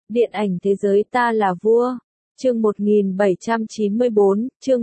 Điện ảnh thế giới ta là vua. Chương 1794, chương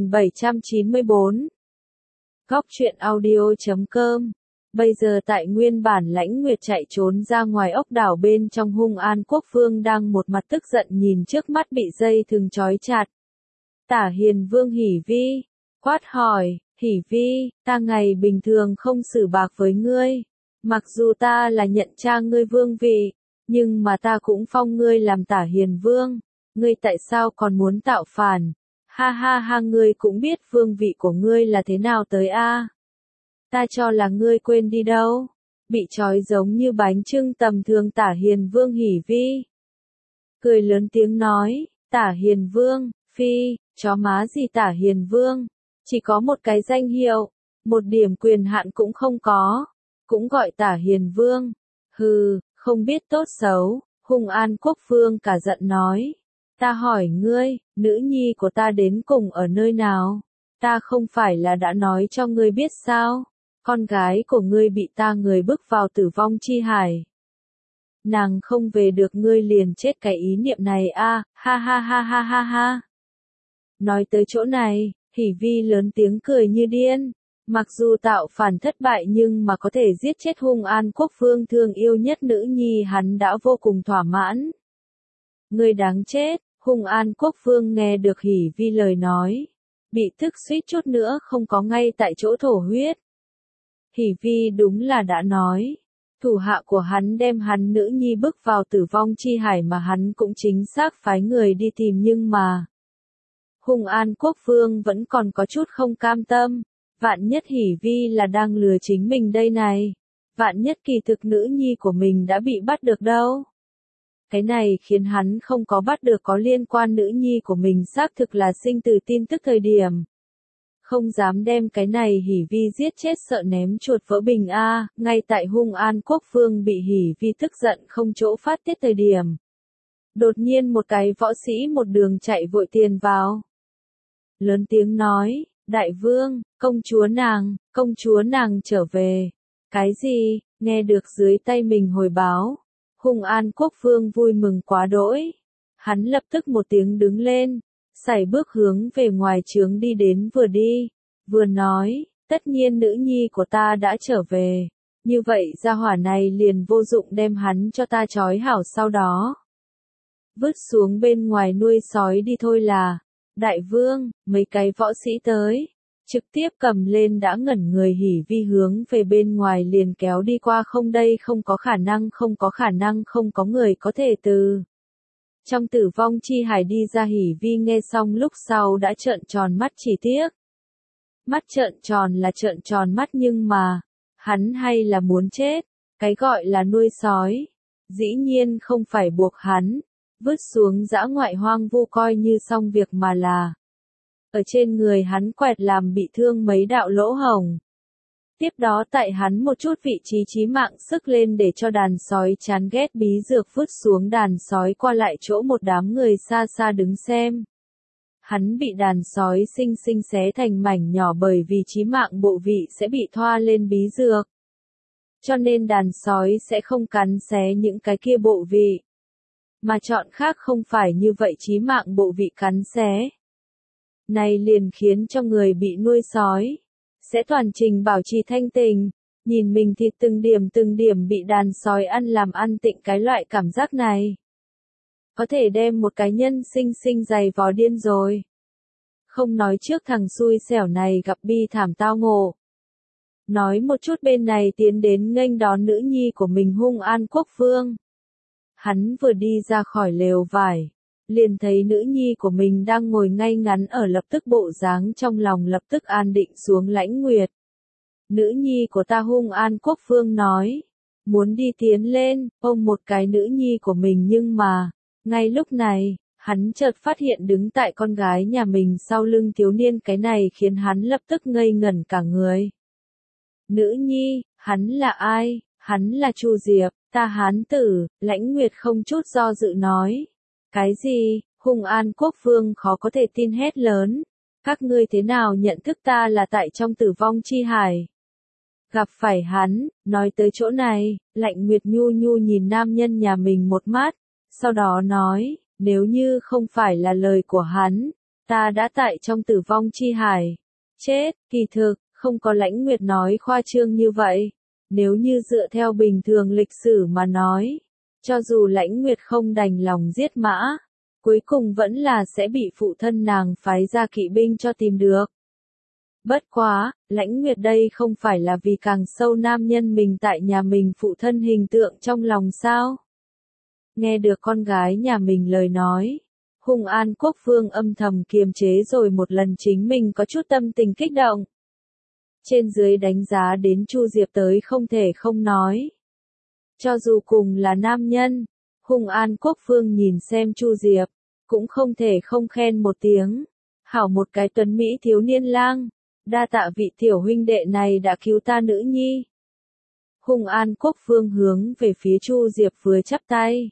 1794. Góc truyện audio.com. Bây giờ tại nguyên bản Lãnh Nguyệt chạy trốn ra ngoài ốc đảo bên trong Hung An Quốc Vương đang một mặt tức giận nhìn trước mắt bị dây thừng trói chặt. Tả Hiền Vương Hỉ Vi quát hỏi, Hỉ Vi, ta ngày bình thường không xử bạc với ngươi. Mặc dù ta là nhận cha ngươi vương vị, nhưng mà ta cũng phong ngươi làm Tả Hiền Vương. Ngươi tại sao còn muốn tạo phản? Ha ha ha, ngươi cũng biết vương vị của ngươi là thế nào tới a? Ta cho là ngươi quên đi đâu. Bị trói giống như bánh chưng tầm thường Tả Hiền Vương Hỉ Vi cười lớn tiếng nói, Tả Hiền Vương, phi, chó má gì Tả Hiền Vương, chỉ có một cái danh hiệu, một điểm quyền hạn cũng không có, cũng gọi Tả Hiền Vương. Hừ, không biết tốt xấu. Hung An Quốc Vương cả giận nói, ta hỏi ngươi, nữ nhi của ta đến cùng ở nơi nào? Ta không phải là đã nói cho ngươi biết sao? Con gái của ngươi bị ta người bức vào tử vong chi hải. Nàng không về được, ngươi liền chết cái ý niệm này a, ha ha ha ha ha ha. Nói tới chỗ này, Hỉ Vi lớn tiếng cười như điên. Mặc dù tạo phản thất bại nhưng mà có thể giết chết Hung An Quốc Vương thương yêu nhất nữ nhi hắn đã vô cùng thỏa mãn. Ngươi đáng chết. Hung An Quốc Vương nghe được Hỉ Vi lời nói, bị tức suýt chút nữa không có ngay tại chỗ thổ huyết. Hỉ Vi đúng là đã nói, thủ hạ của hắn đem hắn nữ nhi bước vào tử vong chi hải mà hắn cũng chính xác phái người đi tìm, nhưng mà Hung An Quốc Vương vẫn còn có chút không cam tâm. Vạn nhất Hỉ Vi là đang lừa chính mình đây này. Vạn nhất kỳ thực nữ nhi của mình đã bị bắt được đâu. Cái này khiến hắn không có bắt được có liên quan nữ nhi của mình xác thực là sinh từ tin tức thời điểm. Không dám đem cái này Hỉ Vi giết chết, sợ ném chuột vỡ bình a. Ngay tại Hung An Quốc Vương bị Hỉ Vi tức giận không chỗ phát tiết thời điểm. Đột nhiên một cái võ sĩ một đường chạy vội tiền vào. Lớn tiếng nói, đại vương, công chúa nàng trở về. Cái gì? Nghe được dưới tay mình hồi báo. Hung An Quốc Vương vui mừng quá đỗi. Hắn lập tức một tiếng đứng lên, sải bước hướng về ngoài trướng đi đến, vừa đi, vừa nói, tất nhiên nữ nhi của ta đã trở về. Như vậy gia hỏa này liền vô dụng, đem hắn cho ta trói hảo, sau đó vứt xuống bên ngoài nuôi sói đi thôi là. Đại vương, mấy cái võ sĩ tới, trực tiếp cầm lên đã ngẩn người Hỉ Vi hướng về bên ngoài liền kéo đi qua. Không, đây không có khả năng, không có khả năng, không có người có thể từ trong tử vong chi hải đi ra. Hỉ Vi nghe xong lúc sau đã trợn tròn mắt, chỉ tiếc. Mắt trợn tròn là trợn tròn mắt nhưng mà, hắn hay là muốn chết. Cái gọi là nuôi sói, dĩ nhiên không phải buộc hắn vứt xuống dã ngoại hoang vu coi như xong việc, mà là ở trên người hắn quẹt làm bị thương mấy đạo lỗ hổng. Tiếp đó tại hắn một chút vị trí chí mạng sức lên để cho đàn sói chán ghét bí dược vứt xuống, đàn sói qua lại chỗ một đám người xa xa đứng xem. Hắn bị đàn sói xinh xinh xé thành mảnh nhỏ, bởi vì chí mạng bộ vị sẽ bị thoa lên bí dược. Cho nên đàn sói sẽ không cắn xé những cái kia bộ vị, mà chọn khác không phải như vậy chí mạng bộ vị cắn xé. Này liền khiến cho người bị nuôi sói sẽ toàn trình bảo trì thanh tình, nhìn mình thịt từng điểm bị đàn sói ăn làm ăn tịnh. Cái loại cảm giác này có thể đem một cái nhân sinh giày vò điên rồi. Không nói trước thằng xui xẻo này gặp bi thảm tao ngộ. Nói một chút bên này tiến đến nghênh đón nữ nhi của mình Hung An Quốc Vương. Hắn vừa đi ra khỏi lều vải, liền thấy nữ nhi của mình đang ngồi ngay ngắn ở, lập tức bộ dáng trong lòng lập tức an định xuống. Lãnh Nguyệt, nữ nhi của ta, Hung An Quốc Vương nói, muốn đi tiến lên, ôm một cái nữ nhi của mình, nhưng mà, ngay lúc này, hắn chợt phát hiện đứng tại con gái nhà mình sau lưng thiếu niên, cái này khiến hắn lập tức ngây ngẩn cả người. Nữ nhi, hắn là ai? Hắn là Chu Diệp, ta hán tử. Lãnh Nguyệt không chút do dự nói. Cái gì? Hung An Quốc Vương khó có thể tin hét lớn. Các ngươi thế nào nhận thức ta là tại trong tử vong chi hải? Gặp phải hắn, nói tới chỗ này, Lãnh Nguyệt nhu nhu nhìn nam nhân nhà mình một mắt, Sau đó nói, nếu như không phải là lời của hắn, ta đã tại trong tử vong chi hải. Chết, kỳ thực, không có Lãnh Nguyệt nói khoa trương như vậy. Nếu như dựa theo bình thường lịch sử mà nói, cho dù Lãnh Nguyệt không đành lòng giết Mã, cuối cùng vẫn là sẽ bị phụ thân nàng phái ra kỵ binh cho tìm được. Bất quá, Lãnh Nguyệt đây không phải là vì càng sâu nam nhân mình tại nhà mình phụ thân hình tượng trong lòng sao? Nghe được con gái nhà mình lời nói, Hùng An Quốc Vương âm thầm kiềm chế rồi một lần chính mình có chút tâm tình kích động. Trên dưới đánh giá đến Chu Diệp tới không thể không nói. Cho dù cùng là nam nhân, Hùng An Quốc Vương nhìn xem Chu Diệp, cũng không thể không khen một tiếng. Hảo một cái tuấn Mỹ thiếu niên lang, đa tạ vị tiểu huynh đệ này đã cứu ta nữ nhi. Hùng An Quốc Vương hướng về phía Chu Diệp vừa chắp tay.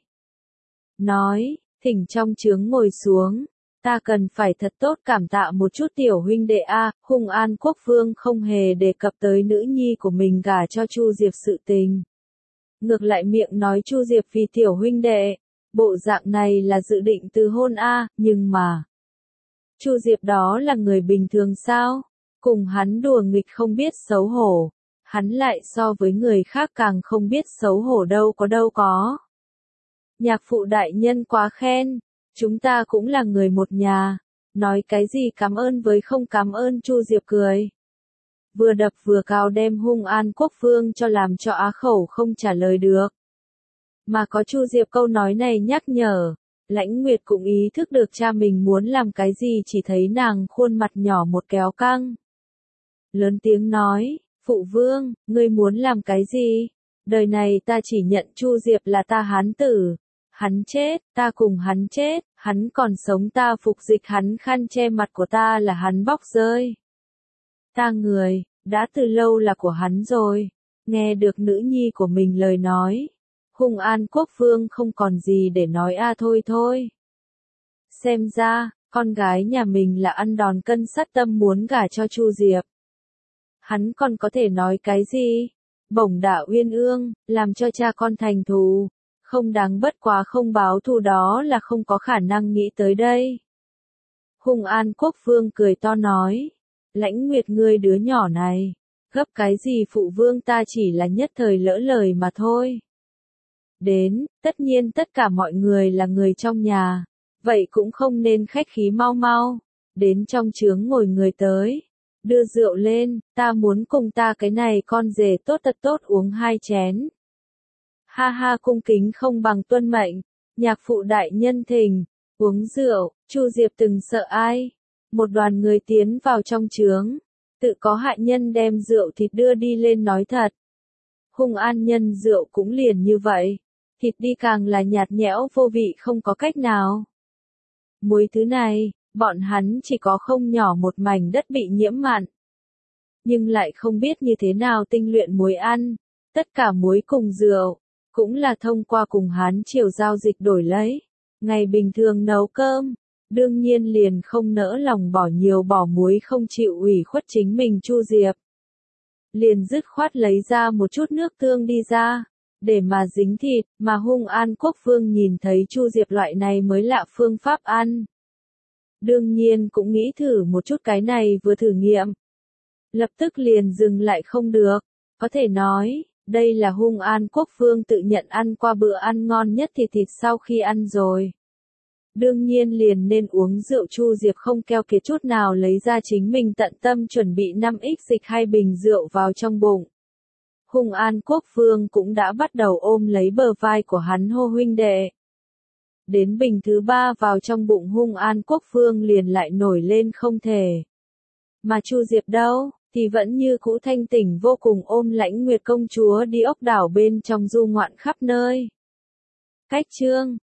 Nói, thỉnh trong trướng ngồi xuống, ta cần phải thật tốt cảm tạ một chút tiểu huynh đệ a. Hùng An Quốc Vương không hề đề cập tới nữ nhi của mình gả cho Chu Diệp sự tình. Ngược lại miệng nói Chu Diệp vì tiểu huynh đệ, bộ dạng này là dự định từ hôn a, nhưng mà Chu Diệp đó là người bình thường sao? Cùng hắn đùa nghịch không biết xấu hổ, hắn lại so với người khác càng không biết xấu hổ đâu có. Nhạc phụ đại nhân quá khen, chúng ta cũng là người một nhà, nói cái gì cảm ơn với không cảm ơn. Chu Diệp cười. Vừa đập vừa cào đem Hùng An Quốc Vương cho làm cho á khẩu không trả lời được. Mà có Chu Diệp câu nói này nhắc nhở, Lãnh Nguyệt cũng ý thức được cha mình muốn làm cái gì, chỉ thấy nàng khuôn mặt nhỏ một kéo căng. Lớn tiếng nói, phụ vương, ngươi muốn làm cái gì? Đời này ta chỉ nhận Chu Diệp là ta hán tử. Hắn chết, ta cùng hắn chết, hắn còn sống ta phục dịch hắn, khăn che mặt của ta là hắn bóc rơi. Ta người, đã từ lâu là của hắn rồi. Nghe được nữ nhi của mình lời nói, Hùng An Quốc Vương không còn gì để nói a. Thôi. Xem ra, con gái nhà mình là ăn đòn cân sát tâm muốn gả cho Chu Diệp. Hắn còn có thể nói cái gì? Bổng đả uyên ương, làm cho cha con thành thù. Không đáng bất quá không báo thù đó là không có khả năng nghĩ tới đây. Hùng An Quốc Vương cười to nói. Lãnh Nguyệt ngươi đứa nhỏ này, gấp cái gì phụ vương, ta chỉ là nhất thời lỡ lời mà thôi. Đến, tất nhiên tất cả mọi người là người trong nhà, vậy cũng không nên khách khí, mau. Đến trong trướng ngồi người tới. Đưa rượu lên, ta muốn cùng ta cái này con rể tốt thật tốt uống 2 chén. Ha cung kính không bằng tuân mệnh, nhạc phụ đại nhân thỉnh, uống rượu. Chu Diệp từng sợ ai. Một đoàn người tiến vào trong trướng, tự có hạ nhân đem rượu thịt đưa đi lên. Nói thật, Hùng An nhân rượu cũng liền như vậy, thịt đi càng là nhạt nhẽo vô vị không có cách nào. Muối thứ này, bọn hắn chỉ có không nhỏ một mảnh đất bị nhiễm mặn, nhưng lại không biết như thế nào tinh luyện muối ăn. Tất cả muối cùng rượu, cũng là thông qua cùng Hán Triều giao dịch đổi lấy. Ngày bình thường nấu cơm, đương nhiên liền không nỡ lòng bỏ nhiều bỏ muối không chịu ủy khuất chính mình. Chu Diệp liền dứt khoát lấy ra một chút nước tương đi ra, để mà dính thịt, mà Hùng An Quốc Vương nhìn thấy Chu Diệp loại này mới lạ phương pháp ăn. Đương nhiên cũng nghĩ thử một chút, cái này vừa thử nghiệm, lập tức liền dừng lại không được. Có thể nói, đây là Hùng An Quốc Vương tự nhận ăn qua bữa ăn ngon nhất thịt sau khi ăn rồi. Đương nhiên liền nên uống rượu. Chu Diệp không keo kiệt chút nào lấy ra chính mình tận tâm chuẩn bị 5x dịch 2 bình rượu vào trong bụng. Hùng An Quốc Vương cũng đã bắt đầu ôm lấy bờ vai của hắn hô huynh đệ. Đến bình thứ 3 vào trong bụng Hùng An Quốc Vương liền lại nổi lên không thể. Mà Chu Diệp đâu, thì vẫn như cũ thanh tỉnh vô cùng ôm Lãnh Nguyệt công chúa đi ốc đảo bên trong du ngoạn khắp nơi. Cách chương